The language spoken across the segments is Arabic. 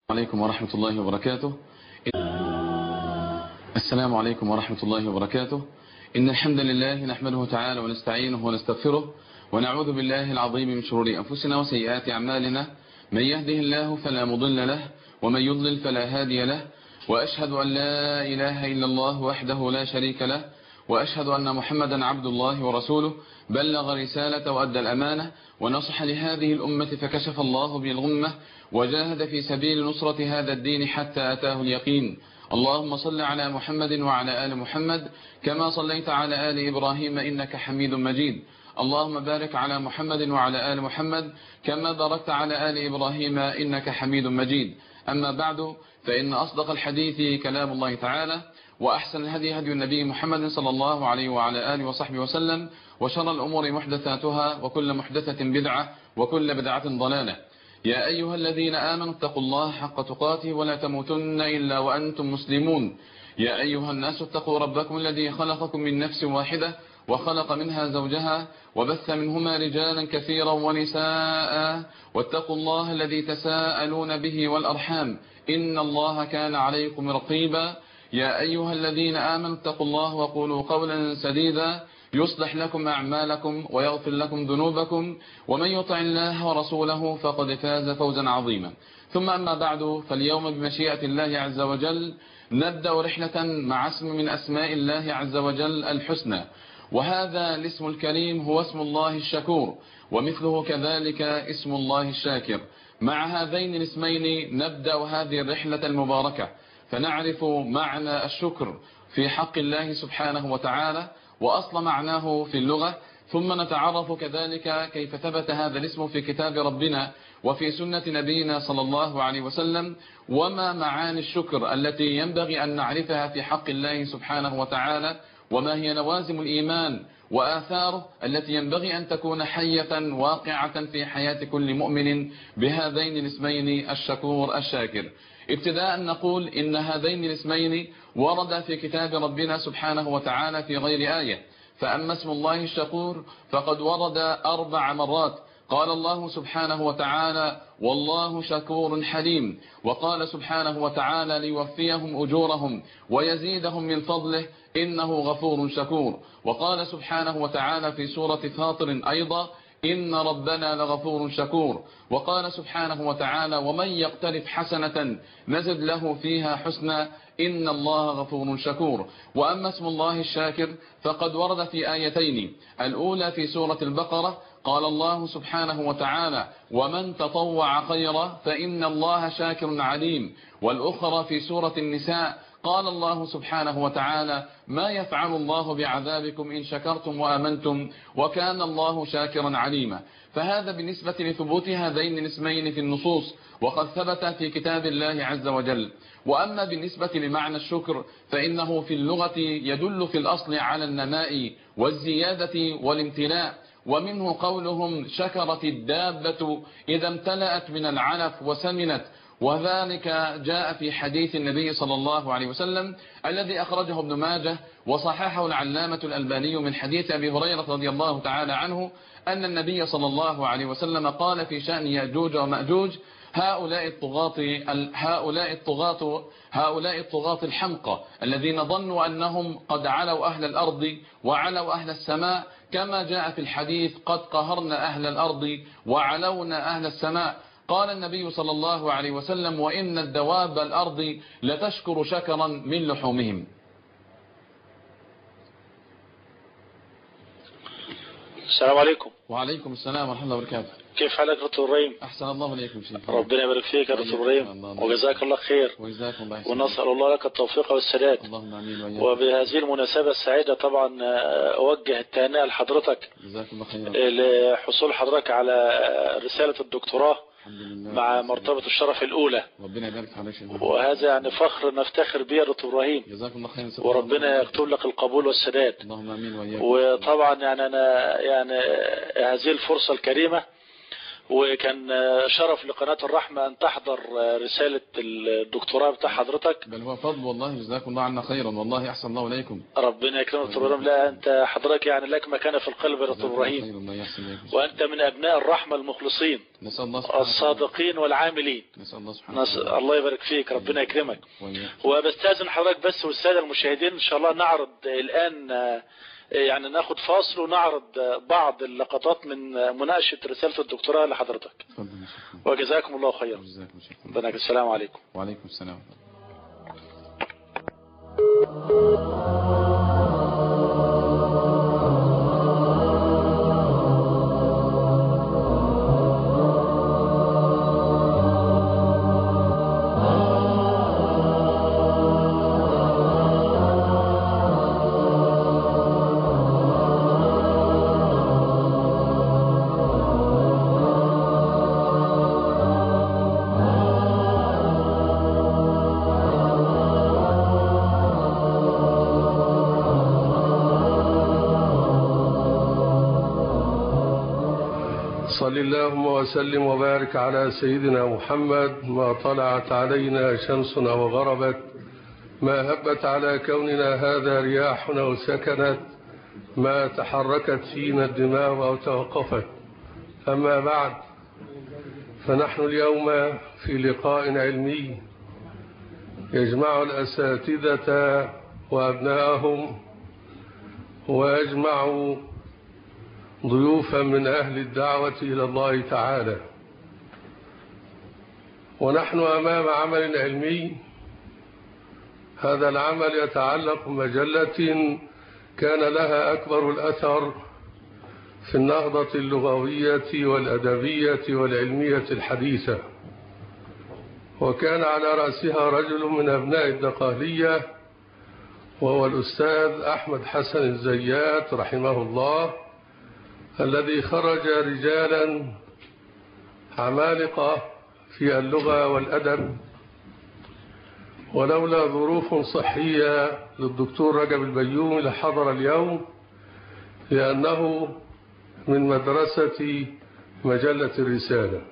عليكم ورحمة الله وبركاته. السلام عليكم ورحمة الله وبركاته. إن الحمد لله نحمده تعالى ونستعينه ونستغفره ونعوذ بالله العظيم من شرور أنفسنا وسيئات أعمالنا. من يهده الله فلا مضل له ومن يضلل فلا هادي له، وأشهد أن لا إله إلا الله وحده لا شريك له، وأشهد أن محمدا عبد الله ورسوله، بلغ رسالة وأدى الأمانة ونصح لهذه الأمة فكشف الله بالغمة وجاهد في سبيل نصرة هذا الدين حتى أتاه اليقين. اللهم صل على محمد وعلى آل محمد كما صليت على آل إبراهيم إنك حميد مجيد. اللهم بارك على محمد وعلى آل محمد كما باركت على آل إبراهيم إنك حميد مجيد. أما بعد، فإن أصدق الحديث كلام الله تعالى، وأحسن الهدي هدي النبي محمد صلى الله عليه وعلى آله وصحبه وسلم، وشر الأمور محدثاتها وكل محدثة بدعة وكل بدعة ضلالة. يا أيها الذين آمنوا اتقوا الله حق تقاته ولا تموتن إلا وأنتم مسلمون. يا أيها الناس اتقوا ربكم الذي خلقكم من نفس واحدة وخلق منها زوجها وبث منهما رجالا كثيرا ونساء، واتقوا الله الذي تساءلون به والأرحام إن الله كان عليكم رقيبا. يا أيها الذين آمنوا اتقوا الله وقولوا قولا سديدا يصلح لكم أعمالكم ويغفر لكم ذنوبكم، ومن يطع الله ورسوله فقد فاز فوزا عظيما. ثم أما بعد، فاليوم بمشيئة الله عز وجل نبدأ رحلة مع اسم من أسماء الله عز وجل الحسنى، وهذا الاسم الكريم هو اسم الله الشكور، ومثله كذلك اسم الله الشاكر. مع هذين الاسمين نبدأ هذه الرحلة المباركة، فنعرف معنى الشكر في حق الله سبحانه وتعالى وأصل معناه في اللغة، ثم نتعرف كذلك كيف ثبت هذا الاسم في كتاب ربنا وفي سنة نبينا صلى الله عليه وسلم، وما معاني الشكر التي ينبغي أن نعرفها في حق الله سبحانه وتعالى، وما هي لوازم الإيمان وآثاره التي ينبغي أن تكون حية واقعة في حياة كل مؤمن بهذين الاسمين الشكور الشاكر. ابتداء نقول إن هذين الاسمين ورد في كتاب ربنا سبحانه وتعالى في غير آية. فأما اسم الله الشكور فقد ورد 4 مرات، قال الله سبحانه وتعالى: والله شكور حليم. وقال سبحانه وتعالى: ليوفيهم أجورهم ويزيدهم من فضله إنه غفور شكور. وقال سبحانه وتعالى في سورة فاطر أيضا: إن ربنا لغفور شكور. وقال سبحانه وتعالى: ومن يقترف حسنة نزد له فيها حسنا إن الله غفور شكور. وأما اسم الله الشاكر فقد ورد في آيتين، الأولى في سورة البقرة قال الله سبحانه وتعالى: ومن تطوع خيرا فإن الله شاكر عليم. والأخرى في سورة النساء قال الله سبحانه وتعالى: ما يفعل الله بعذابكم إن شكرتم وآمنتم وكان الله شاكرا عليما. فهذا بالنسبة لثبوت هذين الاسمين في النصوص، وقد ثبت في كتاب الله عز وجل. وأما بالنسبة لمعنى الشكر فإنه في اللغة يدل في الأصل على النماء والزيادة والامتلاء، ومنه قولهم: شكرت الدابة إذا امتلأت من العلف وسمنت. وذلك جاء في حديث النبي صلى الله عليه وسلم الذي أخرجه ابن ماجه وصححه العلامة الألباني من حديث أبي هريرة رضي الله تعالى عنه أن النبي صلى الله عليه وسلم قال في شأن يأجوج ومأجوج: هؤلاء الطغاة الحمقى الذين ظنوا أنهم قد علوا أهل الأرض وعلوا أهل السماء، كما جاء في الحديث: قد قهرنا أهل الأرض وعلونا أهل السماء. قال النبي صلى الله عليه وسلم: وإن الدواب الأرض لتشكر شكرا من لحومهم. السلام عليكم. وعليكم السلام ورحمة الله وبركاته. كيف حالك دكتور إبراهيم؟ أحسن الله إليكم شيخ. ربنا يبارك فيك يا دكتور إبراهيم، وجزاك الله خير، وجزاكم الله خير، ونسأل الله لك التوفيق والسداد. اللهم آمين وإياك. وبهذه المناسبة السعيدة طبعا أوجه التهنئة لحضرتك جزاكم الله خير لحصول حضرتك على رسالة الدكتوراه مع مرتبة الشرف الأولى. ربنا يبارك عليك، وهذا يعني فخر نفتخر به يا دكتور إبراهيم. جزاكم الله خير، وربنا يكتب لك القبول والسداد. اللهم آمين وإياك. وطبعا يعني أنا يعني هذه الفرصة الكريمة وكان شرف لقناة الرحمة أن تحضر رسالة الدكتوراه بتاع حضرتك. بل هو فضل والله، جزاكم الله عنا خيرا، والله أحسن الله إليكم. ربنا يكرمك دكتور إبراهيم. لا أنت حضرتك يعني لك مكانة في القلب يا دكتور إبراهيم، وأنت من أبناء الرحمة المخلصين الصادقين والعاملين. نسأل الله سبحانه الله يبارك فيك، ربنا يكرمك. وبستأذن حضرتك بس والسادة المشاهدين إن شاء الله نعرض الآن يعني ناخد فاصل ونعرض بعض اللقطات من مناقشة رسالة الدكتوراه لحضرتك. وجزاكم الله خيرا. السلام عليكم. وعليكم السلام. صل اللهم وسلم وبارك على سيدنا محمد. ما طلعت علينا شمسنا وغربت، ما هبت على كوننا هذا رياحنا وسكنت، ما تحركت فينا الدماء أو توقفت. أما بعد، فنحن اليوم في لقاء علمي يجمع الأساتذة وأبنائهم، ويجمع ضيوفا من أهل الدعوة إلى الله تعالى. ونحن أمام عمل علمي. هذا العمل يتعلق بمجلة كان لها أكبر الأثر في النهضة اللغوية والأدبية والعلمية الحديثة، وكان على رأسها رجل من أبناء الدقهلية، وهو الأستاذ أحمد حسن الزيات رحمه الله، الذي خرج رجالا عمالقة في اللغة والأدب. ولولا ظروف صحية للدكتور رجب البيومي لحضر اليوم، لأنه من مدرسة مجلة الرسالة.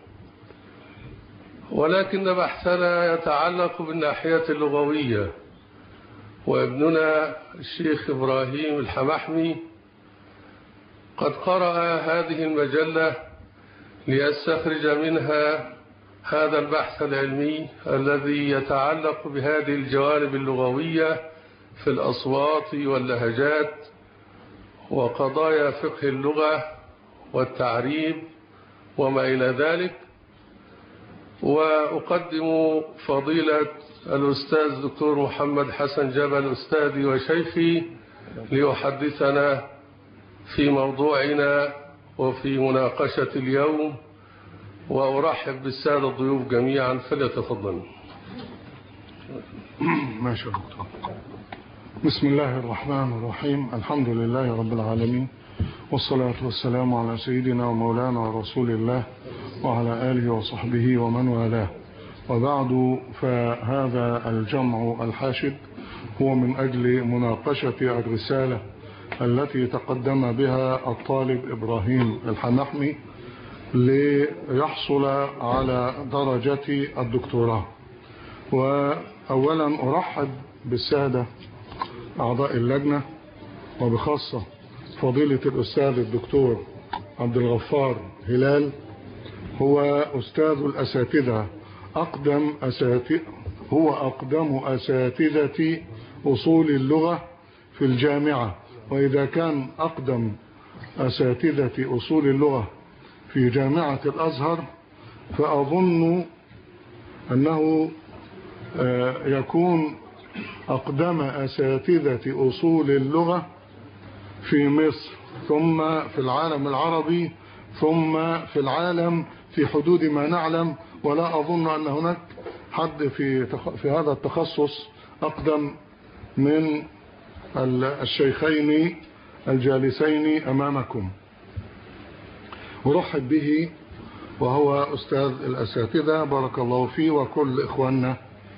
ولكن بحثنا يتعلق بالناحية اللغوية، وابننا الشيخ إبراهيم الحمحمي قد قرأ هذه المجلة ليستخرج منها هذا البحث العلمي الذي يتعلق بهذه الجوانب اللغوية في الأصوات واللهجات وقضايا فقه اللغة والتعريب وما إلى ذلك. وأقدم فضيلة الأستاذ الدكتور محمد حسن جبل أستاذي وشيخي ليحدثنا في موضوعنا وفي مناقشة اليوم، وأرحب بالسادة الضيوف جميعا، فليتفضلوا. ما شاء الله. بسم الله الرحمن الرحيم. الحمد لله رب العالمين، والصلاة والسلام على سيدنا ومولانا رسول الله وعلى آله وصحبه ومن والاه. وبعد، فهذا الجمع الحاشد هو من أجل مناقشة الرسالة التي تقدم بها الطالب إبراهيم الحمحمي ليحصل على درجة الدكتوراه. وأولا أرحب بالسادة أعضاء اللجنة، وبخاصة فضيلة الأستاذ الدكتور عبد الغفار هلال، هو أستاذ الأساتذة، هو أقدم أساتذة أصول اللغة في الجامعة. وإذا كان أقدم أساتذة أصول اللغة في جامعة الأزهر، فأظن أنه يكون أقدم أساتذة أصول اللغة في مصر، ثم في العالم العربي، ثم في العالم في حدود ما نعلم. ولا أظن أن هناك حد في هذا التخصص أقدم من الشيخين الجالسين أمامكم. أرحب به، وهو أستاذ الأساتذة بارك الله فيه، وكل إخواننا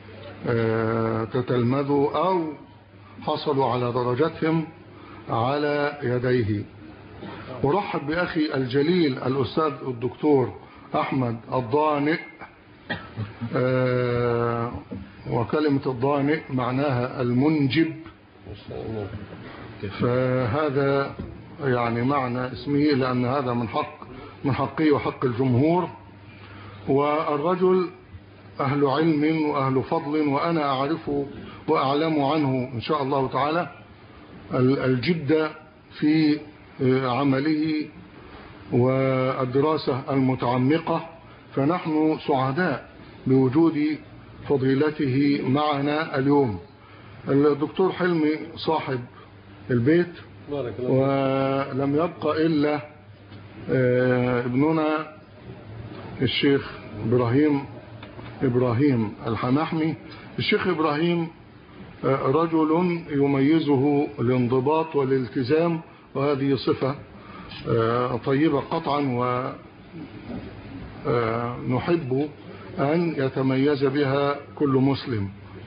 تتلمذوا أو حصلوا على درجاتهم على يديه. أرحب بأخي الجليل الأستاذ الدكتور أحمد الضانئ. وكلمة الضانئ معناها المنجب، فهذا يعني معنى اسمه، لأن هذا من حقه وحق الجمهور. والرجل أهل علم وأهل فضل، وأنا أعرف وأعلم عنه إن شاء الله تعالى الجد في عمله والدراسة المتعمقة، فنحن سعداء بوجود فضيلته معنا اليوم. الدكتور حلمي صاحب البيت، ولم يبقى إلا ابننا الشيخ إبراهيم الحمحمي. الشيخ إبراهيم رجل يميزه الانضباط والالتزام، وهذه صفة طيبة قطعا، ونحب أن يتميز بها كل مسلم.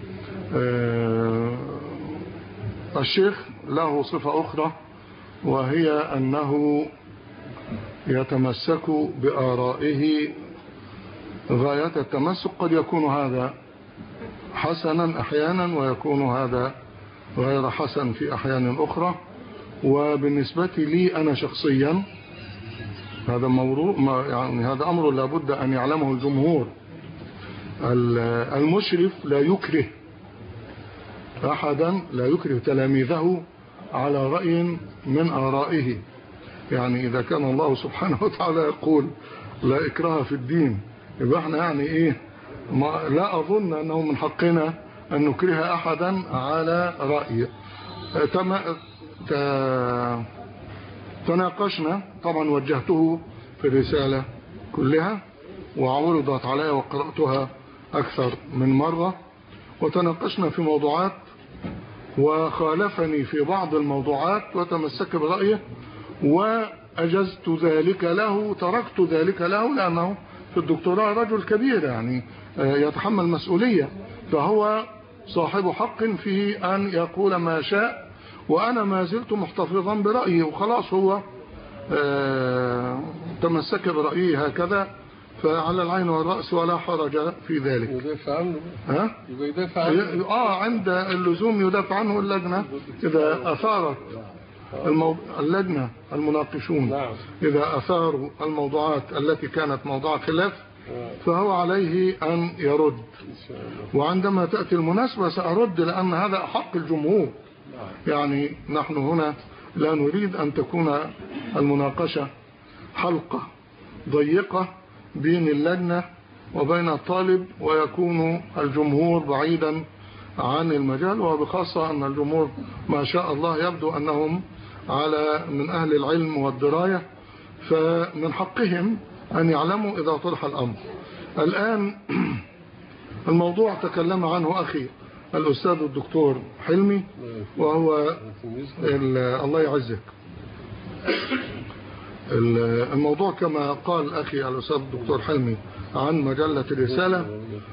الشيخ له صفة أخرى، وهي أنه يتمسك بآرائه غاية التمسك. قد يكون هذا حسنا أحيانا، ويكون هذا غير حسن في أحيان أخرى. وبالنسبة لي أنا شخصيا هذا يعني هذا أمر لابد أن يعلمه الجمهور. المشرف لا يكره أحدا، لا يكره تلاميذه على رأي من آرائه. يعني إذا كان الله سبحانه وتعالى يقول لا إكراه في الدين، يبقى احنا يعني إيه، لا أظن أنه من حقنا أن نكره أحدا على رأيه. تناقشنا، طبعا وجهته في الرسالة كلها وعرضت علي وقرأتها أكثر من مرة، وتناقشنا في موضوعات، وخالفني في بعض الموضوعات وتمسك برأيه، وأجزت ذلك له، تركت ذلك له، لأنه في الدكتوراه رجل كبير يعني يتحمل مسؤولية، فهو صاحب حق في أن يقول ما شاء، وأنا ما زلت محتفظا برأيه، وخلاص هو تمسك برأيه هكذا، فعلى العين والرأس ولا حرج في ذلك. يدافع عنه. ها؟ يدافع عنه. عند اللزوم يدافع عنه اللجنة إذا أثارت اللجنة المناقشون إذا أثاروا الموضوعات التي كانت موضوع خلاف، فهو عليه أن يرد، وعندما تأتي المناسبة سأرد، لأن هذا حق الجمهور. يعني نحن هنا لا نريد أن تكون المناقشة حلقة ضيقة بين اللجنة وبين الطالب، ويكون الجمهور بعيدا عن المجال، وبخاصة أن الجمهور ما شاء الله يبدو أنهم من أهل العلم والدراية، فمن حقهم أن يعلموا إذا طرح الأمر. الآن الموضوع تكلم عنه أخي الأستاذ الدكتور حلمي، وهو الله يعزك. الموضوع كما قال أخي الأستاذ الدكتور حلمي عن مجلة الرسالة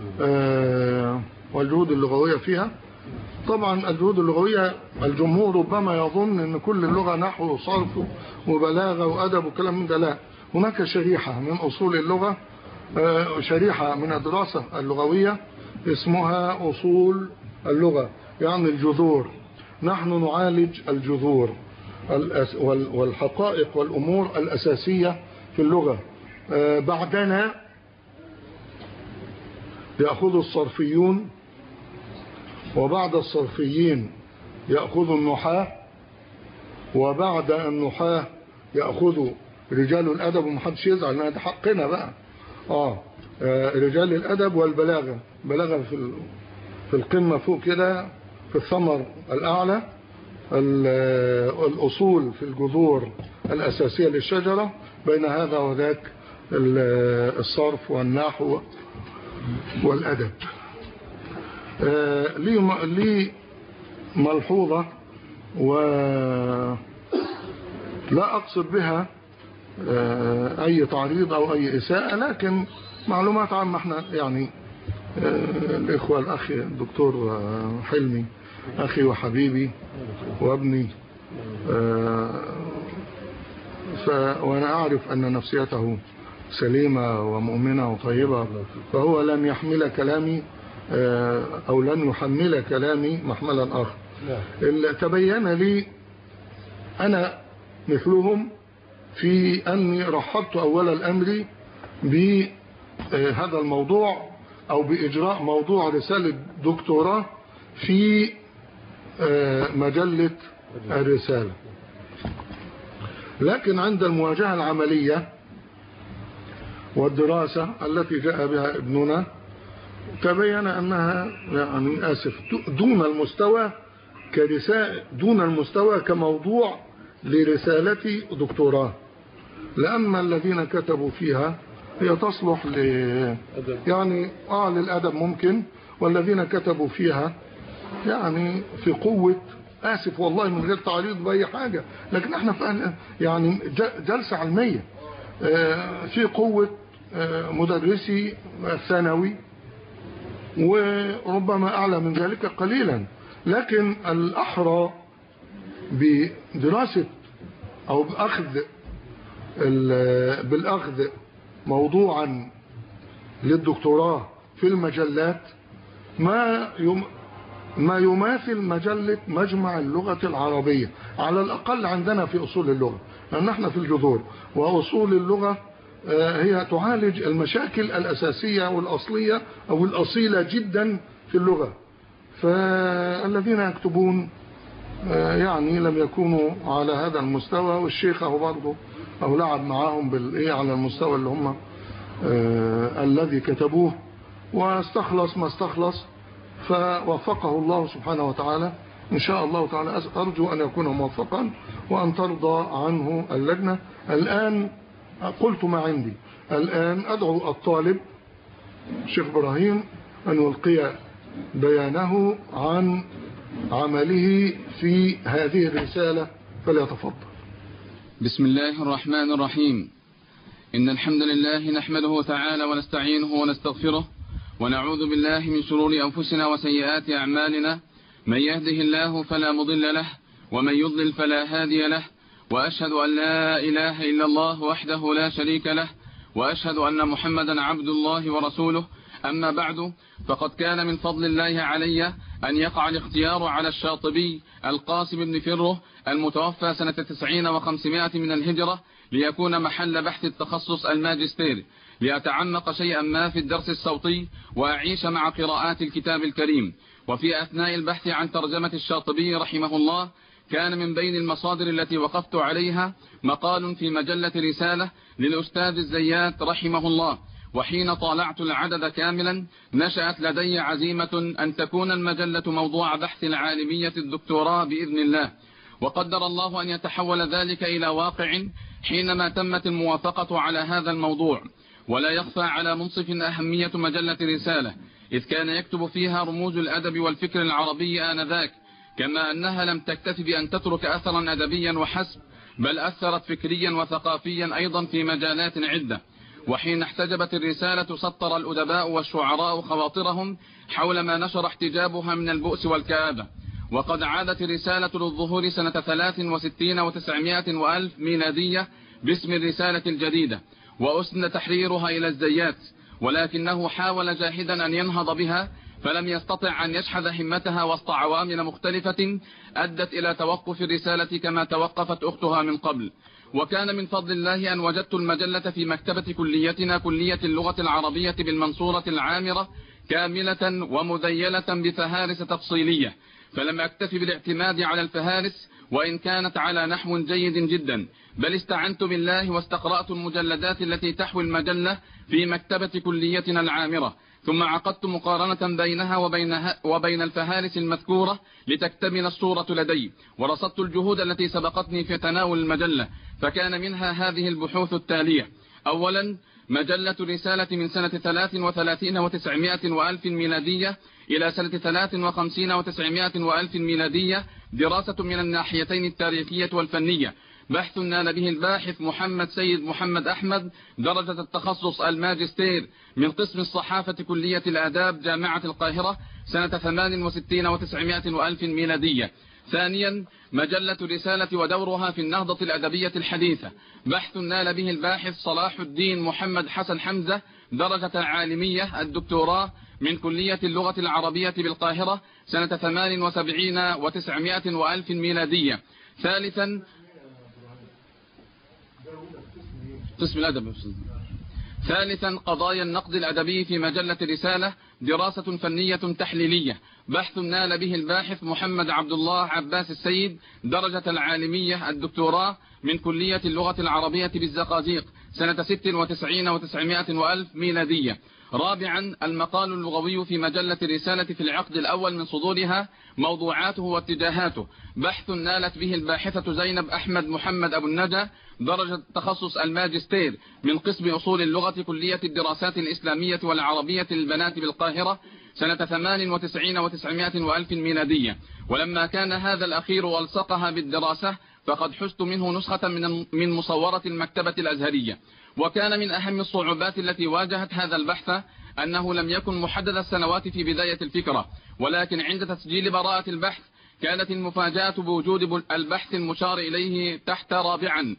والجهود اللغوية فيها. طبعا الجهود اللغوية الجمهور ربما يظن أن كل اللغة نحو وصرف وبلاغة وأدب وكلام من ده، لا، هناك شريحة من أصول اللغة، شريحة من الدراسة اللغوية اسمها أصول اللغة، يعني الجذور. نحن نعالج الجذور والحقائق والأمور الأساسية في اللغة. بعدنا يأخذ الصرفيون، وبعد الصرفيين يأخذ النحاة، وبعد النحاة يأخذ رجال الأدب، ومحدش يزعل لأن ده حقنا بقى. رجال الأدب والبلاغة، بلاغة في القمة فوق كده في الثمر الأعلى. الأصول في الجذور الأساسية للشجرة، بين هذا وذاك الصرف والنحو والأدب. لي ملحوظة ولا أقصد بها أي تعريض أو أي إساءة، لكن معلومات عامة. احنا يعني الإخوة، الأخ الدكتور حلمي أخي وحبيبي وابني، وأنا أعرف أن نفسيته سليمة ومؤمنة وطيبة، فهو لن يحمل كلامي أو لن يحمل كلامي محملا آخر. تبين لي أنا مثلهم في أني رحبت أول الأمر بهذا الموضوع أو بإجراء موضوع رسالة دكتوراه في مجلة الرسالة، لكن عند المواجهة العملية والدراسة التي جاء بها ابننا تبين أنها يعني دون المستوى دون المستوى كموضوع لرسالة دكتوراه، لأن الذين كتبوا فيها هي تصلح يعني للأدب ممكن، والذين كتبوا فيها يعني في قوة، آسف والله من غير تعريض بأي حاجة، لكن احنا في يعني جلسة علمية في قوة مدرسي الثانوي وربما أعلى من ذلك قليلا، لكن الأحرى بدراسة أو بالأخذ موضوعا للدكتوراه في المجلات ما يماثل مجلة مجمع اللغة العربية على الأقل عندنا في أصول اللغة، لأن احنا في الجذور، وأصول اللغة هي تعالج المشاكل الأساسية والأصلية أو الأصيلة جدا في اللغة. فالذين يكتبون يعني لم يكونوا على هذا المستوى، والشيخ أهو برضه أو لعب معاهم على المستوى اللي هم الذي كتبوه، واستخلص ما استخلص، فوفقه الله سبحانه وتعالى إن شاء الله تعالى. أرجو أن يكون موفقا وأن ترضى عنه اللجنة. الآن قلت ما عندي، الآن أدعو الطالب الشيخ إبراهيم أن يلقي بيانه عن عمله في هذه الرسالة، فليتفضل. بسم الله الرحمن الرحيم. إن الحمد لله نحمده تعالى ونستعينه ونستغفره، ونعوذ بالله من شرور أنفسنا وسيئات أعمالنا، من يهده الله فلا مضل له ومن يضلل فلا هادي له، وأشهد أن لا إله إلا الله وحده لا شريك له، وأشهد أن محمدا عبد الله ورسوله. أما بعد، فقد كان من فضل الله علي أن يقع الاختيار على الشاطبي القاسم بن فره المتوفى سنة 90 و500 من الهجرة ليكون محل بحث التخصص الماجستير، لأتعمق شيئا ما في الدرس الصوتي وأعيش مع قراءات الكتاب الكريم. وفي أثناء البحث عن ترجمة الشاطبي رحمه الله، كان من بين المصادر التي وقفت عليها مقال في مجلة رسالة للأستاذ الزيات رحمه الله، وحين طالعت العدد كاملا نشأت لدي عزيمة أن تكون المجلة موضوع بحث العالمية الدكتوراه بإذن الله، وقدر الله أن يتحول ذلك إلى واقع حينما تمت الموافقة على هذا الموضوع. ولا يخفى على منصف أهمية مجلة رسالة، إذ كان يكتب فيها رموز الأدب والفكر العربي آنذاك، كما أنها لم تكتف بأن تترك أثرا أدبيا وحسب، بل أثرت فكريا وثقافيا أيضا في مجالات عدة. وحين احتجبت الرسالة سطر الأدباء والشعراء خواطرهم حول ما نشر احتجابها من البؤس والكآبة. وقد عادت الرسالة للظهور سنة 63 و900 وألف ميلادية باسم الرسالة الجديدة، وأسند تحريرها إلى الزيات، ولكنه حاول جاهدا أن ينهض بها، فلم يستطع أن يشحذ همتها وسط عوامل مختلفة أدت إلى توقف الرسالة كما توقفت أختها من قبل. وكان من فضل الله أن وجدت المجلة في مكتبة كليتنا، كلية اللغة العربية بالمنصورة العامرة، كاملة ومذيلة بفهارس تفصيلية، فلم أكتفي بالاعتماد على الفهارس وإن كانت على نحو جيد جدا، بل استعنت بالله واستقرأت المجلدات التي تحوي المجلة في مكتبة كليتنا العامرة، ثم عقدت مقارنة بينها وبين الفهارس المذكورة لتكتمل الصورة لدي، ورصدت الجهود التي سبقتني في تناول المجلة، فكان منها هذه البحوث التالية. أولا، مجلة رسالة من سنة 33 و900 وألف ميلادية إلى سنة 53 و900 وألف ميلادية، دراسة من الناحيتين التاريخية والفنية، بحث نال به الباحث محمد سيد محمد أحمد درجة التخصص الماجستير من قسم الصحافة كلية الآداب جامعة القاهرة سنة 68 و900 وألف ميلادية. ثانيا مجلة رسالة ودورها في النهضة الأدبية الحديثة، بحث نال به الباحث صلاح الدين محمد حسن حمزة درجة العالمية الدكتوراه من كلية اللغة العربية بالقاهرة سنة 78 و900 وألف ميلادية. ثالثا قسم الأدب. ثالثا قضايا النقد الأدبي في مجلة رسالة، دراسة فنية تحليلية، بحث نال به الباحث محمد عبد الله عباس السيد درجة العالمية الدكتوراه من كلية اللغة العربية بالزقازيق سنة 96 و900 وألف ميلادية. رابعا المقال اللغوي في مجلة رسالة في العقد الأول من صدورها، موضوعاته واتجاهاته، بحث نالت به الباحثة زينب أحمد محمد أبو الندى درجة تخصص الماجستير من قسم أصول اللغة كلية الدراسات الإسلامية والعربية للبنات بالقاهرة سنة 98 و900 وألف ميلادية. ولما كان هذا الأخير والصقها بالدراسة فقد حزت منه نسخة من مصورة المكتبة الأزهرية. وكان من أهم الصعوبات التي واجهت هذا البحث أنه لم يكن محدد السنوات في بداية الفكرة، ولكن عند تسجيل براءة البحث كانت المفاجأة بوجود البحث المشار إليه تحت رابعا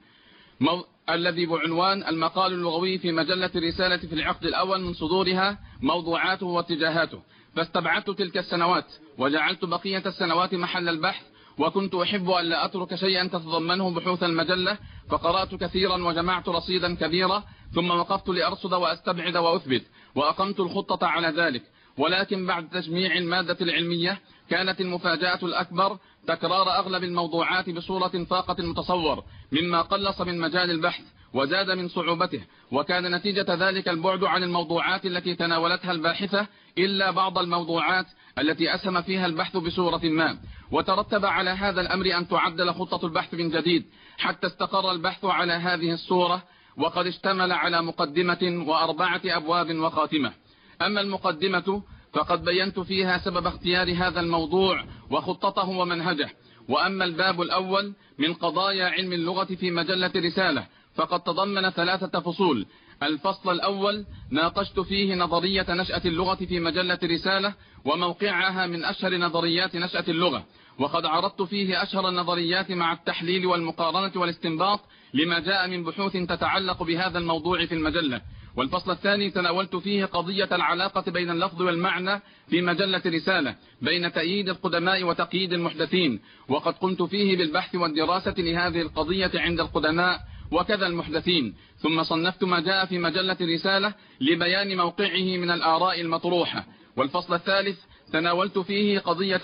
الذي بعنوان المقال اللغوي في مجلة رسالة في العقد الأول من صدورها، موضوعاته واتجاهاته. فاستبعدت تلك السنوات وجعلت بقية السنوات محل البحث، وكنت أحب أن لا أترك شيئا تتضمنه بحوث المجلة، فقرأت كثيرا وجمعت رصيدا كبيرا، ثم وقفت لأرصد وأستبعد وأثبت، وأقمت الخطة على ذلك. ولكن بعد تجميع المادة العلمية كانت المفاجأة الأكبر تكرار أغلب الموضوعات بصورة فاقت المتصور، مما قلص من مجال البحث وزاد من صعوبته، وكان نتيجة ذلك البعد عن الموضوعات التي تناولتها الباحثة إلا بعض الموضوعات التي أسهم فيها البحث بصورة ما. وترتب على هذا الأمر أن تعدل خطة البحث من جديد حتى استقر البحث على هذه الصورة، وقد اشتمل على مقدمة و4 أبواب وخاتمة. أما المقدمة فقد بينت فيها سبب اختيار هذا الموضوع وخطته ومنهجه. وأما الباب الأول من قضايا علم اللغة في مجلة رسالة فقد تضمن 3 فصول. الفصل الأول ناقشت فيه نظرية نشأة اللغة في مجلة رسالة وموقعها من أشهر نظريات نشأة اللغة، وقد عرضت فيه أشهر النظريات مع التحليل والمقارنة والاستنباط لما جاء من بحوث تتعلق بهذا الموضوع في المجلة. والفصل الثاني تناولت فيه قضية العلاقة بين اللفظ والمعنى في مجلة رسالة، بين تأييد القدماء وتقييد المحدثين، وقد قمت فيه بالبحث والدراسة لهذه القضية عند القدماء وكذا المحدثين. ثم صنفت ما جاء في مجلة رسالة لبيان موقعه من الآراء المطروحة. والفصل الثالث تناولت فيه قضية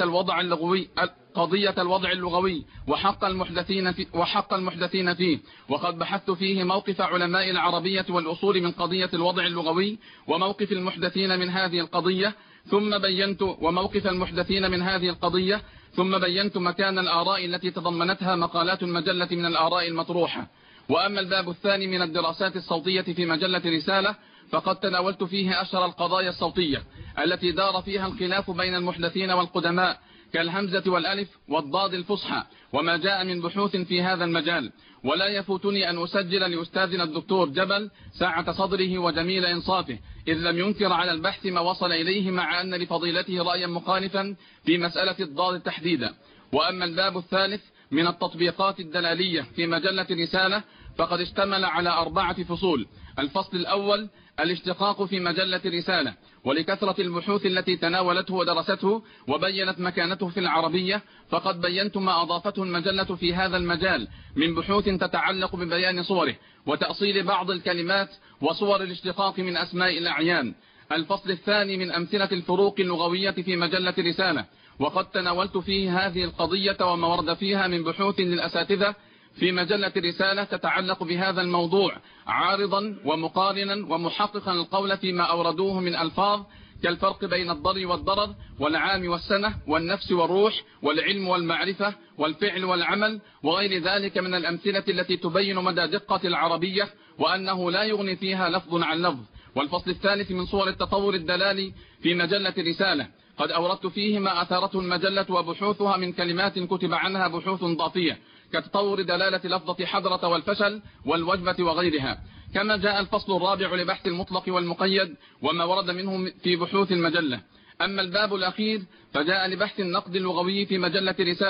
الوضع اللغوي وحق المحدثين فيه، وقد بحثت فيه موقف علماء العربية والأصول من قضية الوضع اللغوي وموقف المحدثين من هذه القضية، ثم بينت مكان الآراء التي تضمنتها مقالات المجلة من الآراء المطروحة. وأما الباب الثاني من الدراسات الصوتية في مجلة رسالة فقد تناولت فيه أشهر القضايا الصوتية التي دار فيها الخلاف بين المحدثين والقدماء كالهمزة والألف والضاد الفصحى، وما جاء من بحوث في هذا المجال. ولا يفوتني أن أسجل لأستاذنا الدكتور جبل سعة صدره وجميل إنصافه، إذ لم ينكر على البحث ما وصل إليه، مع أن لفضيلته رأيا مخالفا في مسألة الضاد تحديدا. وأما الباب الثالث من التطبيقات الدلالية في مجلة رسالة فقد اشتمل على 4 فصول. الفصل الأول الاشتقاق في مجلة رسالة، ولكثرة البحوث التي تناولته ودرسته وبينت مكانته في العربية فقد بينت ما أضافته المجلة في هذا المجال من بحوث تتعلق ببيان صوره وتأصيل بعض الكلمات وصور الاشتقاق من أسماء الأعيان. الفصل الثاني من أمثلة الفروق اللغوية في مجلة رسالة، وقد تناولت فيه هذه القضية وما ورد فيها من بحوث للأساتذة في مجلة رسالة تتعلق بهذا الموضوع، عارضا ومقارنا ومحققا القول فيما أوردوه من ألفاظ كالفرق بين الضر والضرر والعام والسنة والنفس والروح والعلم والمعرفة والفعل والعمل وغير ذلك من الأمثلة التي تبين مدى دقة العربية وأنه لا يغني فيها لفظ عن لفظ. والفصل الثالث من صور التطور الدلالي في مجلة رسالة قد أوردت فيه ما أثارته المجلة وبحوثها من كلمات كتب عنها بحوث ضافية كتطور دلالة لفظة حضرة والفشل والوجبة وغيرها. كما جاء الفصل الرابع لبحث المطلق والمقيد وما ورد منه في بحوث المجلة. أما الباب الأخير فجاء لبحث النقد اللغوي في مجلة رسالة،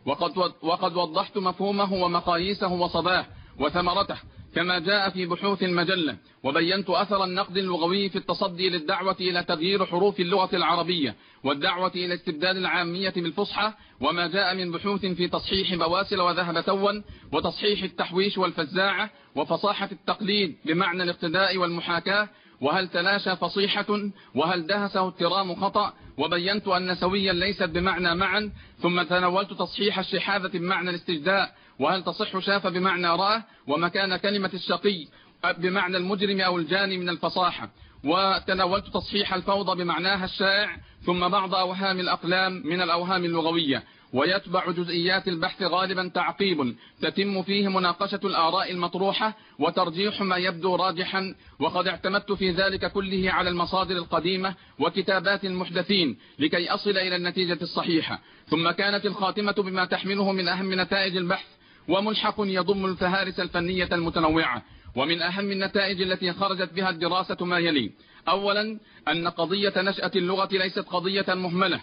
وقد وضحت مفهومه ومقاييسه وصداه وثمرته كما جاء في بحوث المجلة، وبينت أثر النقد اللغوي في التصدي للدعوة إلى تغيير حروف اللغة العربية والدعوة إلى استبدال العامية بالفصحى، وما جاء من بحوث في تصحيح بواسل وذهب توا، وتصحيح التحويش والفزاعة، وفصاحة التقليد بمعنى الاقتداء والمحاكاة، وهل تلاشى فصيحة وهل دهسه الترام خطأ، وبينت أن سويا ليست بمعنى معا، ثم تناولت تصحيح الشحاذة بمعنى الاستجداء، وهل تصح شاف بمعنى رأى، ومكان كلمة الشقي بمعنى المجرم أو الجاني من الفصاحة، وتناولت تصحيح الفوضى بمعناها الشائع، ثم بعض أوهام الأقلام من الأوهام اللغوية. ويتبع جزئيات البحث غالبا تعقيب تتم فيه مناقشة الآراء المطروحة وترجيح ما يبدو راجحا، وقد اعتمدت في ذلك كله على المصادر القديمة وكتابات المحدثين لكي أصل إلى النتيجة الصحيحة. ثم كانت الخاتمة بما تحمله من أهم نتائج البحث، وملحق يضم الفهارس الفنية المتنوعة. ومن أهم النتائج التي خرجت بها الدراسة ما يلي: أولا، أن قضية نشأة اللغة ليست قضية مهملة،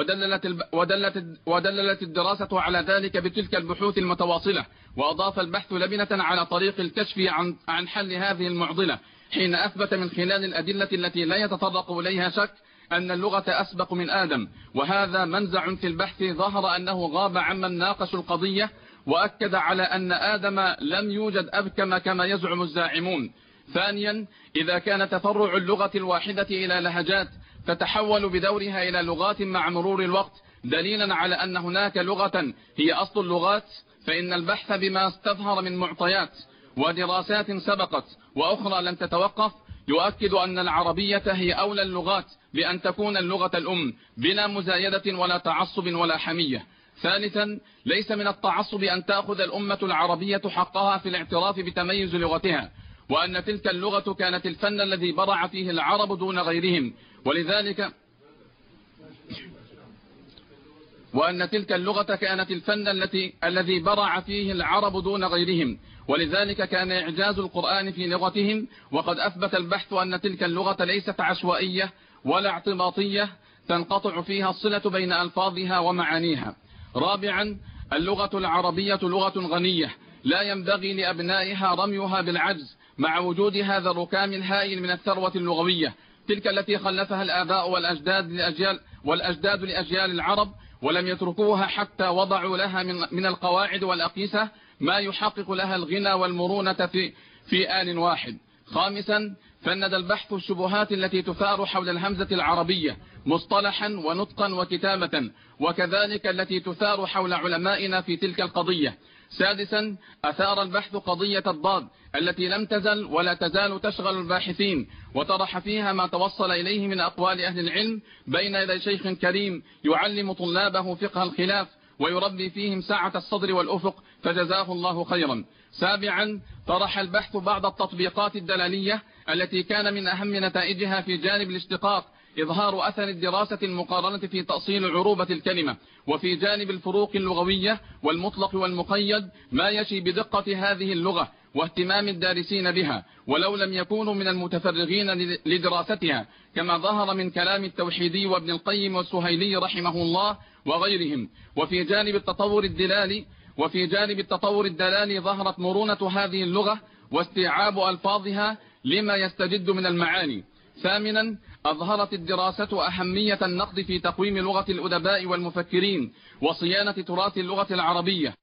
ودللت الدراسة على ذلك بتلك البحوث المتواصلة، وأضاف البحث لبنة على طريق الكشف عن حل هذه المعضلة، حين أثبت من خلال الأدلة التي لا يتطرق إليها شك أن اللغة أسبق من آدم، وهذا منزع في البحث ظهر أنه غاب عمن ناقشوا القضية، وأكد على أن آدم لم يوجد أبكم كما يزعم الزاعمون. ثانيا، إذا كان تفرع اللغة الواحدة إلى لهجات تتحول بدورها إلى لغات مع مرور الوقت دليلا على أن هناك لغة هي أصل اللغات، فإن البحث بما استظهر من معطيات ودراسات سبقت وأخرى لن تتوقف يؤكد أن العربية هي أولى اللغات بأن تكون اللغة الأم بلا مزايدة ولا تعصب ولا حمية. ثالثا، ليس من التعصب أن تأخذ الأمة العربية حقها في الاعتراف بتميز لغتها، وأن تلك اللغة كانت الفن الذي برع فيه العرب دون غيرهم، وأن تلك اللغة كانت الفن الذي برع فيه العرب دون غيرهم، ولذلك كان إعجاز القرآن في لغتهم. وقد أثبت البحث أن تلك اللغة ليست عشوائية ولا اعتباطية تنقطع فيها الصلة بين ألفاظها ومعانيها. رابعا، اللغة العربية لغة غنية لا ينبغي لأبنائها رميها بالعجز، مع وجود هذا الركام الهائل من الثروة اللغوية، تلك التي خلفها الآباء والأجداد لأجيال العرب، ولم يتركوها حتى وضعوا لها من القواعد والأقيسة ما يحقق لها الغنى والمرونة في آن واحد. خامسا، فند البحث الشبهات التي تثار حول الهمزة العربية مصطلحا ونطقا وكتابة، وكذلك التي تثار حول علمائنا في تلك القضية. سادسا، أثار البحث قضية الضاد التي لم تزل ولا تزال تشغل الباحثين، وطرح فيها ما توصل إليه من أقوال أهل العلم بين يدي شيخ كريم يعلم طلابه فقه الخلاف ويربي فيهم سعة الصدر والأفق، فجزاه الله خيرا. سابعا، طرح البحث بعض التطبيقات الدلالية التي كان من أهم نتائجها في جانب الاشتقاق إظهار أثر الدراسة المقارنة في تأصيل عروبة الكلمة، وفي جانب الفروق اللغوية والمطلق والمقيد ما يشي بدقة هذه اللغة واهتمام الدارسين بها ولو لم يكونوا من المتفرغين لدراستها، كما ظهر من كلام التوحيدي وابن القيم والسهيلي رحمه الله وغيرهم. وفي جانب التطور الدلالي ظهرت مرونة هذه اللغة واستيعاب ألفاظها لما يستجد من المعاني. ثامنا، أظهرت الدراسة أهمية النقد في تقويم لغة الأدباء والمفكرين وصيانة تراث اللغة العربية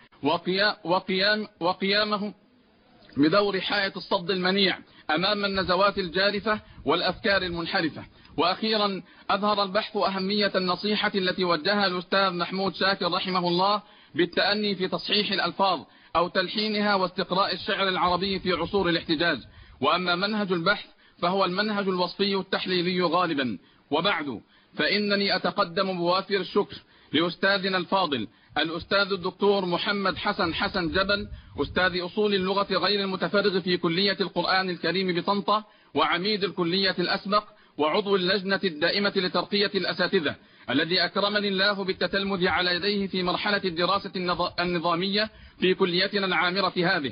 وقيامه بدور حائط الصد المنيع أمام النزوات الجارفة والأفكار المنحرفة. وأخيرا، أظهر البحث أهمية النصيحة التي وجهها الأستاذ محمود شاكر رحمه الله بالتأني في تصحيح الألفاظ أو تلحينها واستقراء الشعر العربي في عصور الاحتجاج. وأما منهج البحث فهو المنهج الوصفي التحليلي غالبا. وبعد، فإنني أتقدم بوافر الشكر لأستاذنا الفاضل الأستاذ الدكتور محمد حسن جبل، أستاذ أصول اللغة غير المتفرغ في كلية القرآن الكريم بطنطا، وعميد الكلية الأسبق، وعضو اللجنة الدائمة لترقية الأساتذة، الذي أكرمني الله بالتتلمذ على يديه في مرحلة الدراسة النظامية في كليتنا العامرة هذه.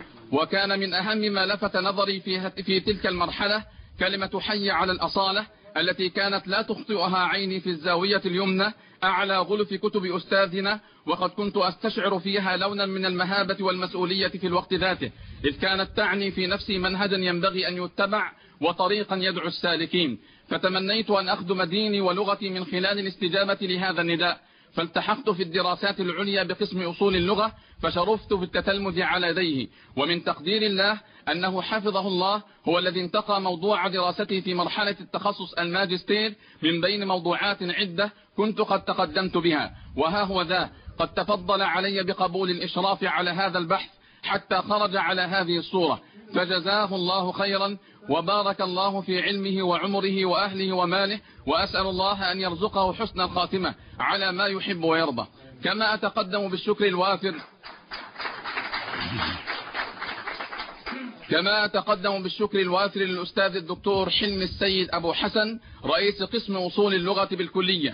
وكان من أهم ما لفت نظري في تلك المرحلة كلمة حي على الأصالة التي كانت لا تخطئها عيني في الزاوية اليمنى أعلى غلف كتب أستاذنا، وقد كنت أستشعر فيها لونا من المهابة والمسؤولية في الوقت ذاته، إذ كانت تعني في نفسي منهجا ينبغي أن يتبع وطريقا يدعو السالكين، فتمنيت أن أخدم ديني ولغتي من خلال الاستجابة لهذا النداء، فالتحقت في الدراسات العليا بقسم أصول اللغة، فشرفت بالتتلمذ على يديه، ومن تقدير الله أنه حفظه الله هو الذي انتقى موضوع دراستي في مرحلة التخصص الماجستير من بين موضوعات عدة كنت قد تقدمت بها، وها هو ذا قد تفضل علي بقبول الإشراف على هذا البحث حتى خرج على هذه الصورة، فجزاه الله خيرا وبارك الله في علمه وعمره وأهله وماله، وأسأل الله أن يرزقه حسن الخاتمة على ما يحب ويرضى. كما أتقدم بالشكر الوافر للأستاذ الدكتور حلمي السيد أبو حسن رئيس قسم أصول اللغة بالكلية،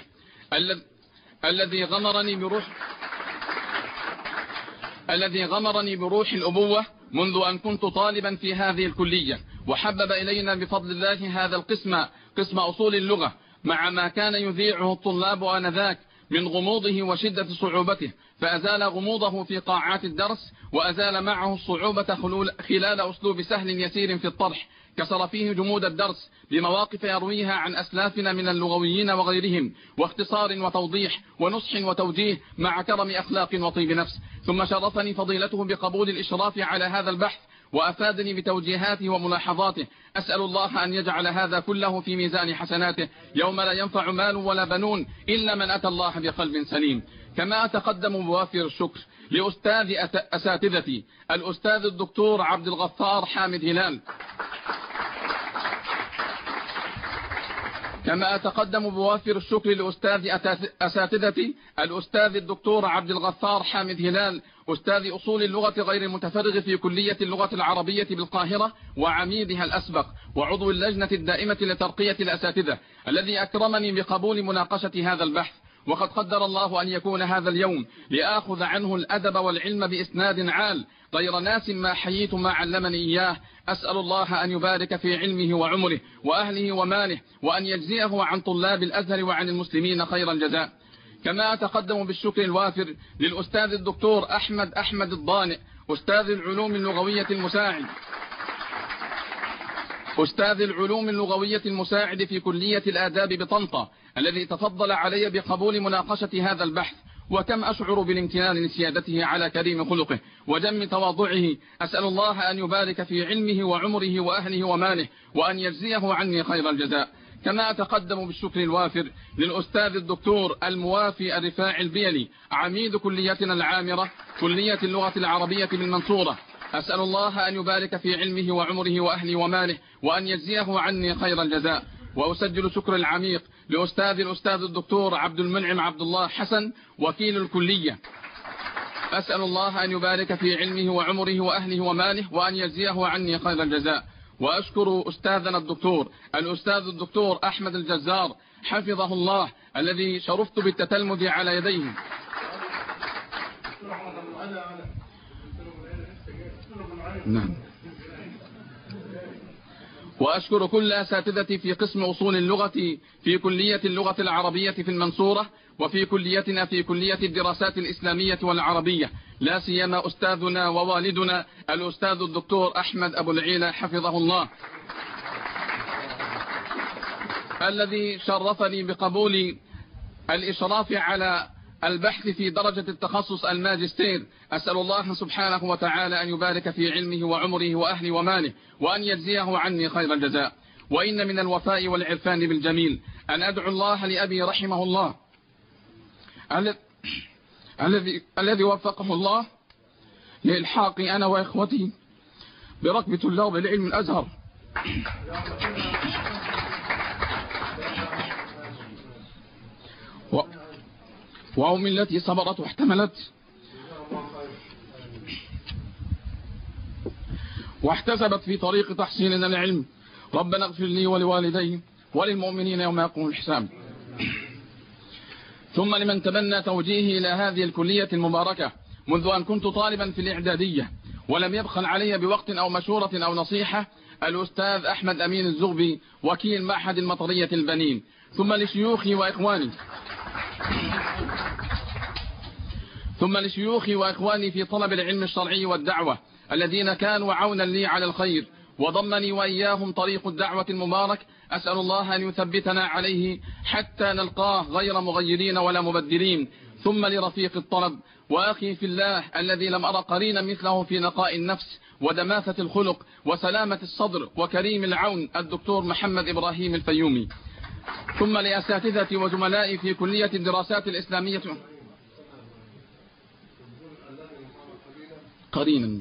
الذي غمرني بروح الأبوة منذ أن كنت طالبا في هذه الكلية، وحبب إلينا بفضل الله هذا القسم، قسم أصول اللغة، مع ما كان يذيعه الطلاب آنذاك من غموضه وشدة صعوبته، فأزال غموضه في قاعات الدرس، وأزال معه الصعوبة خلال أسلوب سهل يسير في الطرح، كسر فيه جمود الدرس بمواقف يرويها عن أسلافنا من اللغويين وغيرهم، واختصار وتوضيح ونصح وتوجيه مع كرم أخلاق وطيب نفس. ثم شرفني فضيلته بقبول الإشراف على هذا البحث، وأفادني بتوجيهاته وملاحظاته، أسأل الله أن يجعل هذا كله في ميزان حسناته يوم لا ينفع مال ولا بنون إلا من أتى الله بقلب سليم. كما أتقدم بوافر الشكر لأستاذ أساتذتي الأستاذ الدكتور عبد الغفار حامد هلال، كما أتقدم بوافر الشكر لأستاذ أساتذتي الأستاذ الدكتور عبد الغفار حامد هلال أستاذ أصول اللغة غير المتفرغ في كلية اللغة العربية بالقاهرة وعميدها الأسبق وعضو اللجنة الدائمة لترقية الأساتذة، الذي أكرمني بقبول مناقشة هذا البحث، وقد قدر الله أن يكون هذا اليوم لآخذ عنه الأدب والعلم بإسناد عال غير ناس ما حييت ما علمني إياه. أسأل الله أن يبارك في علمه وعمره وأهله وماله، وأن يجزيه عن طلاب الأزهر وعن المسلمين خير الجزاء. كما أتقدم بالشكر الوافر للأستاذ الدكتور أحمد الضانئ أستاذ العلوم اللغوية المساعد في كلية الآداب بطنطا، الذي تفضل علي بقبول مناقشة هذا البحث، وكم أشعر بالامتنان لسيادته على كريم خلقه وجم تواضعه. أسأل الله أن يبارك في علمه وعمره وأهله وماله، وأن يجزيه عني خير الجزاء. كما أتقدم بالشكر الوافر للأستاذ الدكتور الموافي الرفاعي البيلي عميد كليتنا العامرة كلية اللغة العربية بالمنصورة، أسأل الله أن يبارك في علمه وعمره وأهله وماله، وأن يجزيه عني خير الجزاء. وأسجل شكر العميق الأستاذ الدكتور عبد المنعم عبد الله حسن وكيل الكلية، أسأل الله أن يبارك في علمه وعمره وأهله وماله، وأن يجزيه عني خير الجزاء. وأشكر أستاذنا الأستاذ الدكتور أحمد الجزار حفظه الله، الذي شرفت بالتتلمذ على يديه. نعم. وأشكر كل أساتذتي في قسم أصول اللغة في كلية اللغة العربية في المنصورة، وفي كليتنا في كلية الدراسات الإسلامية والعربية، لا سيما أستاذنا ووالدنا الأستاذ الدكتور أحمد أبو العيلة حفظه الله، الذي شرفني بقبول الإشراف على البحث في درجة التخصص الماجستير. أسأل الله سبحانه وتعالى أن يبارك في علمه وعمره وأهله وماله، وأن يجزيه عني خير الجزاء. وإن من الوفاء والعرفان بالجميل أن أدعو الله لأبي رحمه الله الذي وفقه الله لإلحاق أنا وإخوتي بركب طلاب العلم الأزهر، وهم التي صبرت واحتملت واحتسبت في طريق تحصيلنا العلم. ربنا اغفر لي ولوالدي وللمؤمنين يوم يقوم الحساب. ثم لمن تبنى توجيهي إلى هذه الكلية المباركة منذ أن كنت طالبا في الإعدادية، ولم يبخل علي بوقت أو مشورة أو نصيحة الأستاذ أحمد أمين الزغبي وكيل معهد المطرية البنين. ثم لشيوخي وإخواني في طلب العلم الشرعي والدعوة الذين كانوا عونا لي على الخير وضمني وإياهم طريق الدعوة المبارك. أسأل الله أن يثبتنا عليه حتى نلقاه غير مغيرين ولا مبدلين. ثم لرفيق الطلب وأخي في الله الذي لم أرى قرينا مثله في نقاء النفس ودماثة الخلق وسلامة الصدر وكريم العون الدكتور محمد إبراهيم الفيومي. ثم لأساتذتي وزملائي في كلية الدراسات الإسلامية قرينا.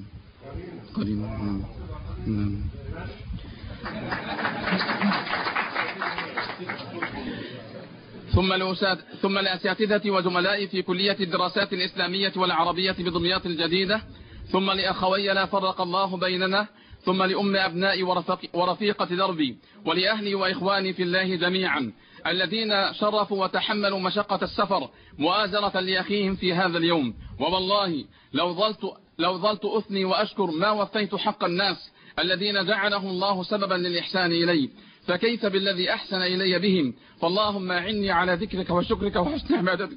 ثم لأساتذتي وزملائي في كلية الدراسات الإسلامية والعربية بدمياط الجديدة. ثم لأخوي لا فرق الله بيننا. ثم لأم أبنائي ورفيقة دربي ولأهلي وإخواني في الله جميعا الذين شرفوا وتحملوا مشقة السفر مؤازرة لأخيهم في هذا اليوم. ووالله لو ظلت أثني وأشكر ما وفيت حق الناس الذين جعلهم الله سببا للإحسان إلي، فكيف بالذي أحسن إلي بهم؟ فاللهم أعني على ذكرك وشكرك وحسن عبادتك.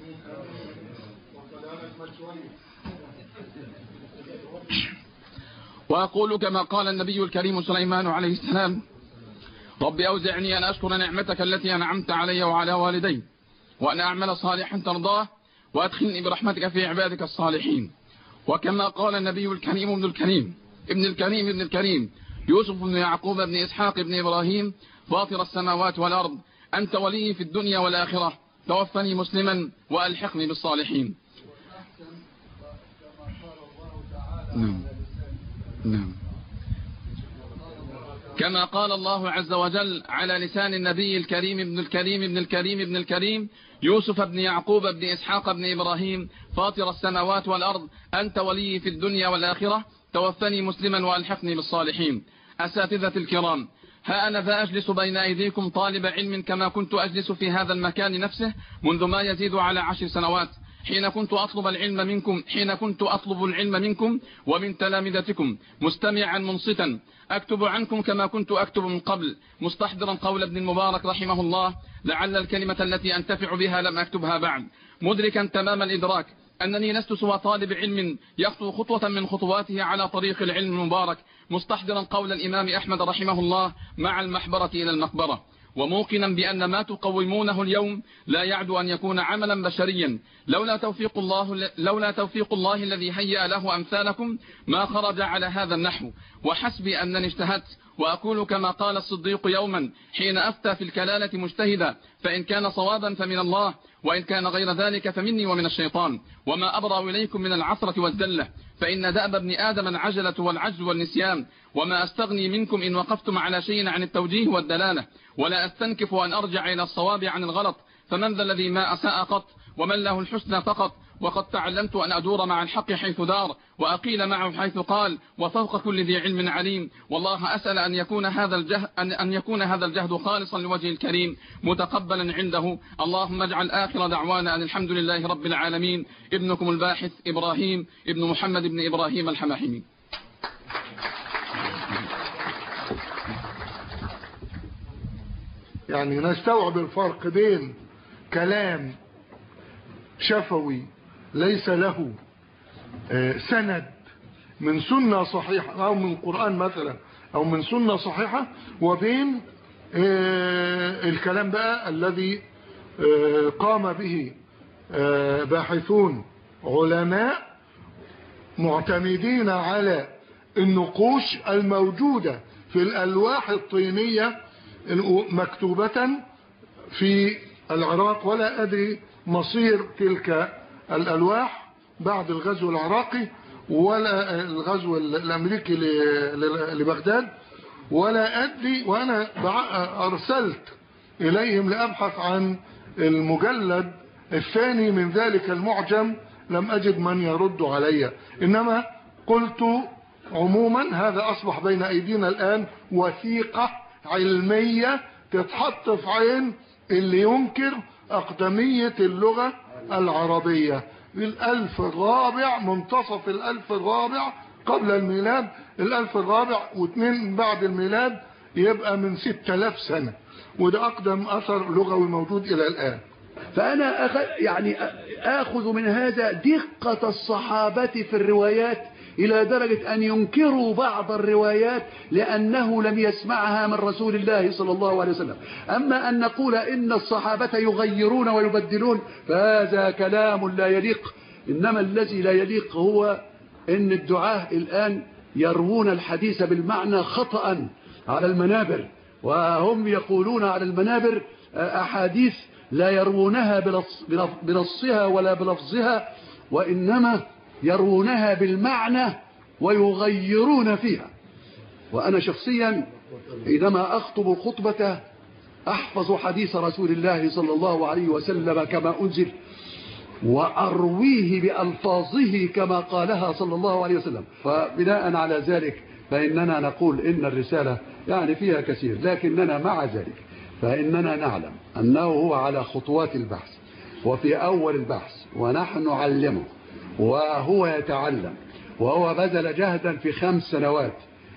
وأقول كما قال النبي الكريم سليمان عليه السلام: رب أوزعني أن أشكر نعمتك التي أنعمت علي وعلى والدي وأن أعمل صالحا ترضاه وأدخلني برحمتك في عبادك الصالحين. وكما قال النبي الكريم ابن الكريم يوسف بن يعقوب بن إسحاق بن إبراهيم فاطر السماوات والأرض أنت ولي في الدنيا والآخرة توفني مسلما وألحقني بالصالحين. نعم. كما قال الله عز وجل على لسان النبي الكريم ابن الكريم يوسف بن يعقوب بن إسحاق بن إبراهيم فاطر السماوات والأرض أنت ولي في الدنيا والآخرة توفني مسلما وألحقني بالصالحين. أساتذة الكرام، ها أنا ذا أجلس بين أيديكم طالب علم كما كنت أجلس في هذا المكان نفسه منذ ما يزيد على 10 سنوات حين كنت أطلب العلم منكم ومن تلامذتكم مستمعا منصتا أكتب عنكم كما كنت أكتب من قبل مستحضرا قول ابن المبارك رحمه الله: لعل الكلمة التي أنتفع بها لم أكتبها بعد، مدركا تمام الإدراك أنني لست سوى طالب علم يخطو خطوة من خطواته على طريق العلم المبارك مستحضرا قول الإمام أحمد رحمه الله: مع المحبرة إلى المقبرة، وموقنا بأن ما تقومونه اليوم لا يعد أن يكون عملا بشريا لولا توفيق الله الذي هيأ له أمثالكم ما خرج على هذا النحو. وحسبي أنني اجتهدت، وأقول كما قال الصديق يوما حين أفتى في الكلالة مجتهدا: فإن كان صوابا فمن الله، وإن كان غير ذلك فمني ومن الشيطان، وما أبرأ إليكم من العثرة والذلة، فإن دأب ابن آدم العجلة والعجز والنسيان، وما أستغني منكم إن وقفتم على شيء عن التوجيه والدلالة، ولا أستنكف أن أرجع إلى الصواب عن الغلط، فمن ذا الذي ما أساء قط ومن له الحسنى فقط، وقد تعلمت أن أدور مع الحق حيث دار وأقيل معه حيث قال، وفوق كل ذي علم عليم. والله أسأل أن يكون هذا الجهد خالصا لوجه الكريم متقبلا عنده. اللهم اجعل آخر دعوانا أن الحمد لله رب العالمين. ابنكم الباحث إبراهيم ابن محمد بن إبراهيم الحماحمي. يعني نستوعب الفرق بين كلام شفوي ليس له سند من سنة صحيحة أو من القرآن مثلا أو من سنة صحيحة، وبين الكلام بقى الذي قام به باحثون علماء معتمدين على النقوش الموجودة في الألواح الطينية مكتوبة في العراق. ولا أدري مصير تلك الألواح بعد الغزو العراقي ولا الغزو الأمريكي لبغداد، ولا أدري. وأنا أرسلت إليهم لأبحث عن المجلد الثاني من ذلك المعجم، لم أجد من يرد علي. إنما قلت عموما هذا أصبح بين أيدينا الآن وثيقة علمية تتحط في عين اللي ينكر أقدمية اللغة العربية. الألف الرابع، منتصف الألف الرابع قبل الميلاد، الألف الرابع و2 بعد الميلاد، يبقى من 6000 سنة، وده أقدم أثر لغوي موجود إلى الآن. فأنا يعني آخذ من هذا دقة الصحابة في الروايات إلى درجة أن ينكروا بعض الروايات لأنه لم يسمعها من رسول الله صلى الله عليه وسلم. أما أن نقول إن الصحابة يغيرون ويبدلون فهذا كلام لا يليق. إنما الذي لا يليق هو إن الدعاة الآن يروون الحديث بالمعنى خطأ على المنابر، وهم يقولون على المنابر أحاديث لا يروونها بنصها ولا بلفظها، وإنما يروونها بالمعنى ويغيرون فيها. وأنا شخصيا حينما أخطب الخطبة أحفظ حديث رسول الله صلى الله عليه وسلم كما أنزل، وأرويه بألفاظه كما قالها صلى الله عليه وسلم. فبناء على ذلك فإننا نقول إن الرسالة يعني فيها كثير، لكننا مع ذلك فإننا نعلم أنه هو على خطوات البحث وفي أول البحث، ونحن نعلمه وهو يتعلم، وهو بذل جهدا في 5 سنوات،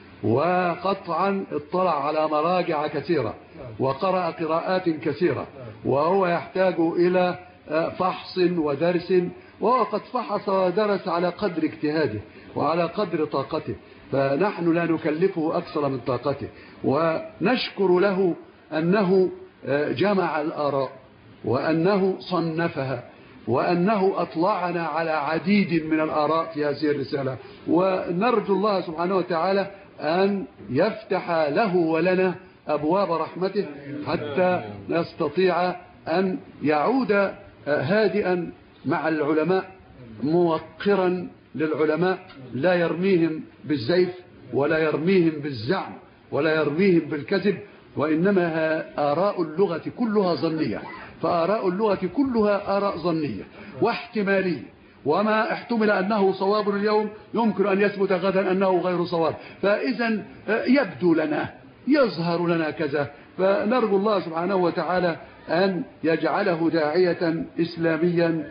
وقطعا اطلع على مراجع كثيرة وقرأ قراءات كثيرة، وهو يحتاج إلى فحص ودرس، وهو قد فحص ودرس على قدر اجتهاده وعلى قدر طاقته، فنحن لا نكلفه أكثر من طاقته. ونشكر له أنه جمع الآراء وأنه صنفها وأنه أطلعنا على عديد من الآراء في هذه الرسالة، ونرجو الله سبحانه وتعالى أن يفتح له ولنا أبواب رحمته حتى نستطيع أن يعود هادئا مع العلماء، موقرا للعلماء، لا يرميهم بالزيف ولا يرميهم بالزعم ولا يرميهم بالكذب، وإنما آراء اللغة كلها ظنية، فآراء اللغة كلها آراء ظنية واحتمالية، وما احتمل أنه صواب اليوم يمكن أن يثبت غدا أنه غير صواب، فإذا يبدو لنا يظهر لنا كذا. فنرجو الله سبحانه وتعالى أن يجعله داعية إسلاميا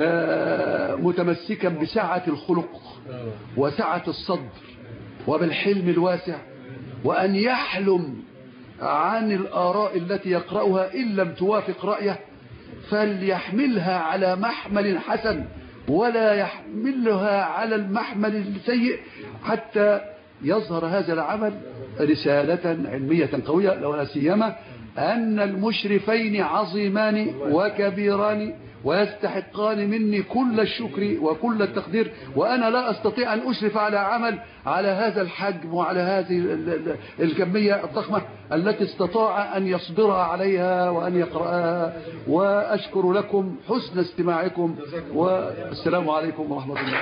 متمسكا بسعة الخلق وسعة الصدر وبالحلم الواسع، وأن يحلم عن الآراء التي يقرأها إن لم توافق رأيه فليحملها على محمل حسن ولا يحملها على المحمل السيء، حتى يظهر هذا العمل رسالة علمية قوية. لو سيما أن المشرفين عظيمان وكبيران ويستحقان مني كل الشكر وكل التقدير، وأنا لا أستطيع أن أشرف على عمل على هذا الحجم وعلى هذه الكمية الضخمة التي استطاع أن يصبر عليها وأن يقرأها. وأشكر لكم حسن استماعكم، والسلام عليكم ورحمة الله.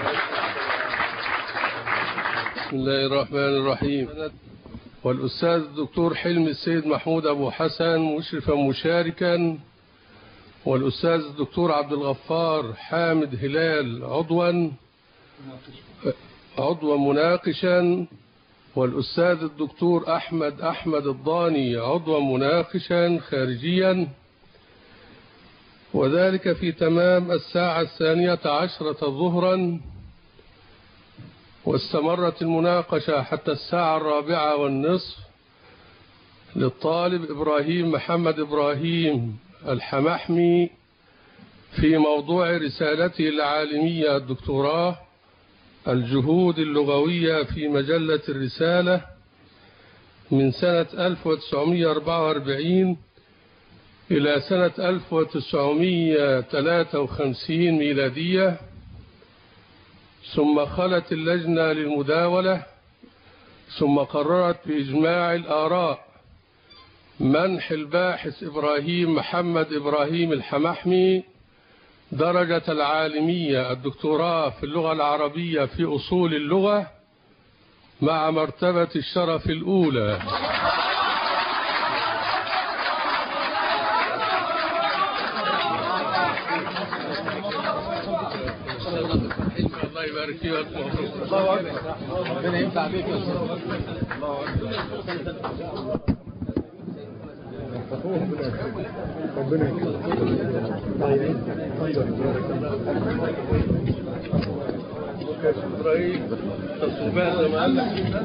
بسم الله الرحمن الرحيم. والأستاذ الدكتور حلمي السيد محمود أبو حسن مشرفا مشاركا، والأستاذ الدكتور عبد الغفار حامد هلال عضوا مناقشا، والأستاذ الدكتور أحمد الضاني عضوا مناقشا خارجيا، وذلك في تمام 12:02 ظهرا. واستمرت المناقشة حتى 4:04 للطالب إبراهيم محمد إبراهيم الحمحمي في موضوع رسالته العالمية الدكتوراه الجهود اللغوية في مجلة الرسالة من سنة 1944 إلى سنة 1953 ميلادية. ثم خلت اللجنة للمداولة، ثم قررت بإجماع الآراء منح الباحث إبراهيم محمد إبراهيم الحمحمي درجة العالمية الدكتوراه في اللغة العربية في أصول اللغة مع مرتبة الشرف الأولى. الله يبارك فيك. الله أكبر. ربنا ينفع بك يا أستاذ. الله أكبر. ربنا يكرمك. إبراهيم تصوبها زي ما قال لك.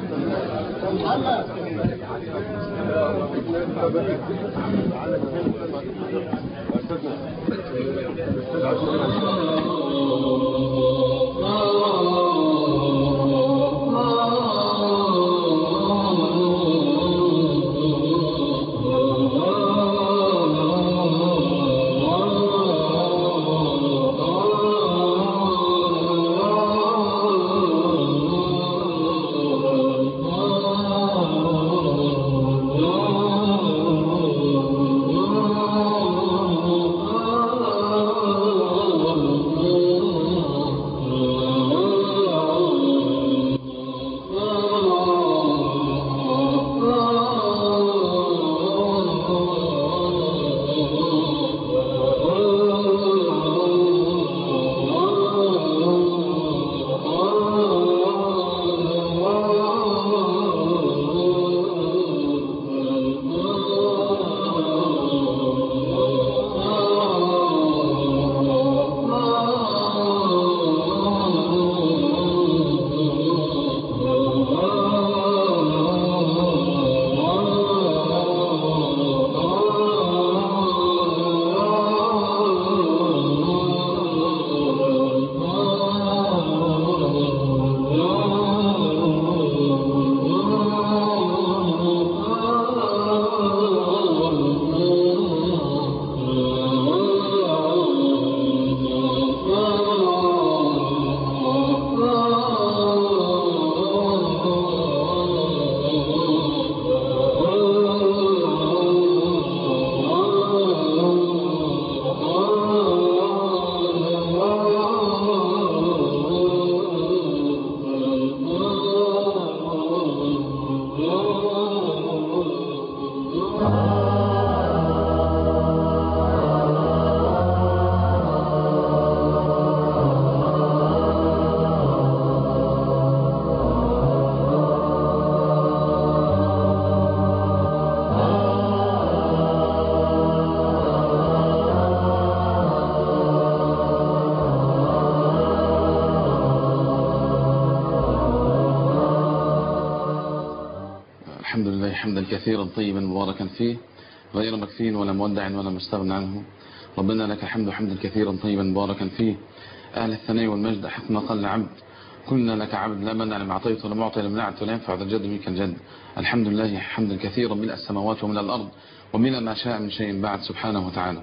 الحمد لله حمدا كثيرا طيبا مباركا فيه غير مكفين ولا مودع ولا مستغنى عنه. ربنا لك الحمد حمدا كثيرا طيبا مباركا فيه أهل الثناء والمجد حق ما قال عبد كلنا لك عبد لا منع لما أعطيت ولا معطي لما منعت ولا ينفع ذا الجد منك الجد. الحمد لله حمدا كثيرا من السماوات ومن الأرض ومن ما شاء من شيء بعد سبحانه وتعالى.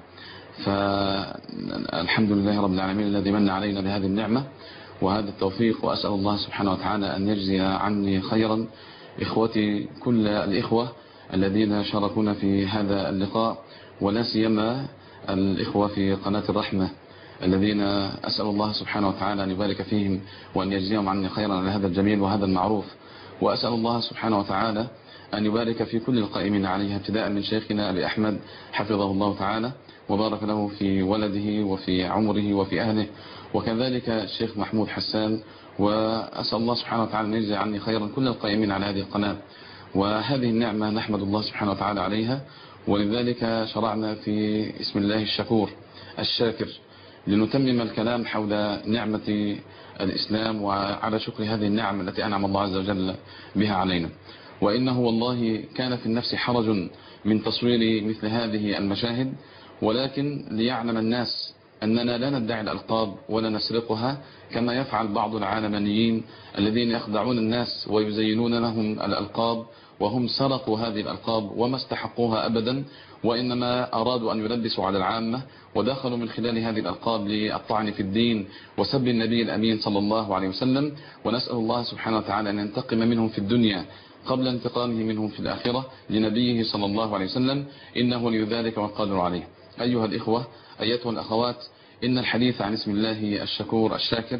فالحمد لله رب العالمين الذي من علينا بهذه النعمة وهذا التوفيق، وأسأل الله سبحانه وتعالى أن يجزي عني خيرا إخوتي كل الإخوة الذين شاركونا في هذا اللقاء، ولا سيما الإخوة في قناة الرحمة الذين أسأل الله سبحانه وتعالى أن يبارك فيهم وأن يجزيهم عني خيرا على هذا الجميل وهذا المعروف. وأسأل الله سبحانه وتعالى أن يبارك في كل القائمين عليها ابتداء من شيخنا أبي أحمد حفظه الله تعالى وبارك له في ولده وفي عمره وفي أهله، وكذلك الشيخ محمود حسان. وأسأل الله سبحانه وتعالى أن يجزي عني خيرا كل القائمين على هذه القناة. وهذه النعمة نحمد الله سبحانه وتعالى عليها، ولذلك شرعنا في اسم الله الشكور الشاكر لنتمم الكلام حول نعمة الإسلام وعلى شكر هذه النعم التي أنعم الله عز وجل بها علينا. وإنه والله كان في النفس حرج من تصوير مثل هذه المشاهد، ولكن ليعلم الناس أننا لا ندعي الألقاب ولا نسرقها كما يفعل بعض العالمانيين الذين يخدعون الناس ويزينون لهم الألقاب وهم سرقوا هذه الألقاب وما استحقوها أبدا، وإنما أرادوا أن يلبسوا على العامة ودخلوا من خلال هذه الألقاب للطعن في الدين وسب النبي الأمين صلى الله عليه وسلم. ونسأل الله سبحانه وتعالى أن ينتقم منهم في الدنيا قبل انتقامه منهم في الآخرة لنبيه صلى الله عليه وسلم، إنه لذلك والقادر عليه. أيها الإخوة أيتها الأخوات، إن الحديث عن اسم الله الشكور الشاكر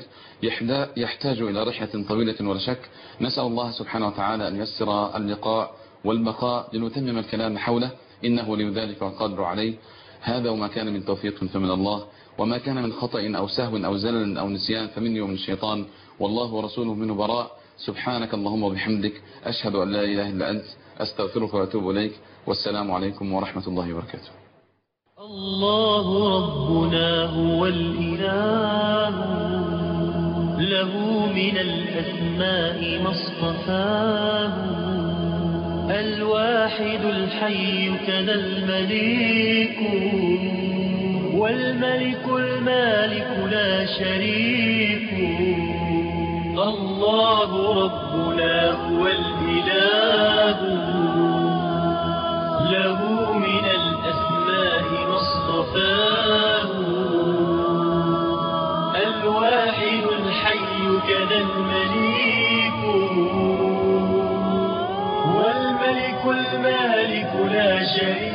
يحتاج إلى رحلة طويلة ولا شك. نسأل الله سبحانه وتعالى أن يسر اللقاء والبقاء لنتمم الكلام حوله، إنه لذلك والقادر عليه. هذا وما كان من توفيق فمن الله، وما كان من خطأ أو سهو أو زلل أو نسيان فمني ومن الشيطان، والله ورسوله منه براء. سبحانك اللهم وبحمدك أشهد أن لا إله إلا أنت أستغفرك وأتوب إليك، والسلام عليكم ورحمة الله وبركاته. الله ربنا هو الإله له من الأسماء ما اصطفاه. الواحد الحي كذا المليك، والملك المالك لا شريك. الله ربنا هو الإله، له من الأسماء ما اصطفاه. الواحد الحي كذا المليك، والملك المالك لا شريك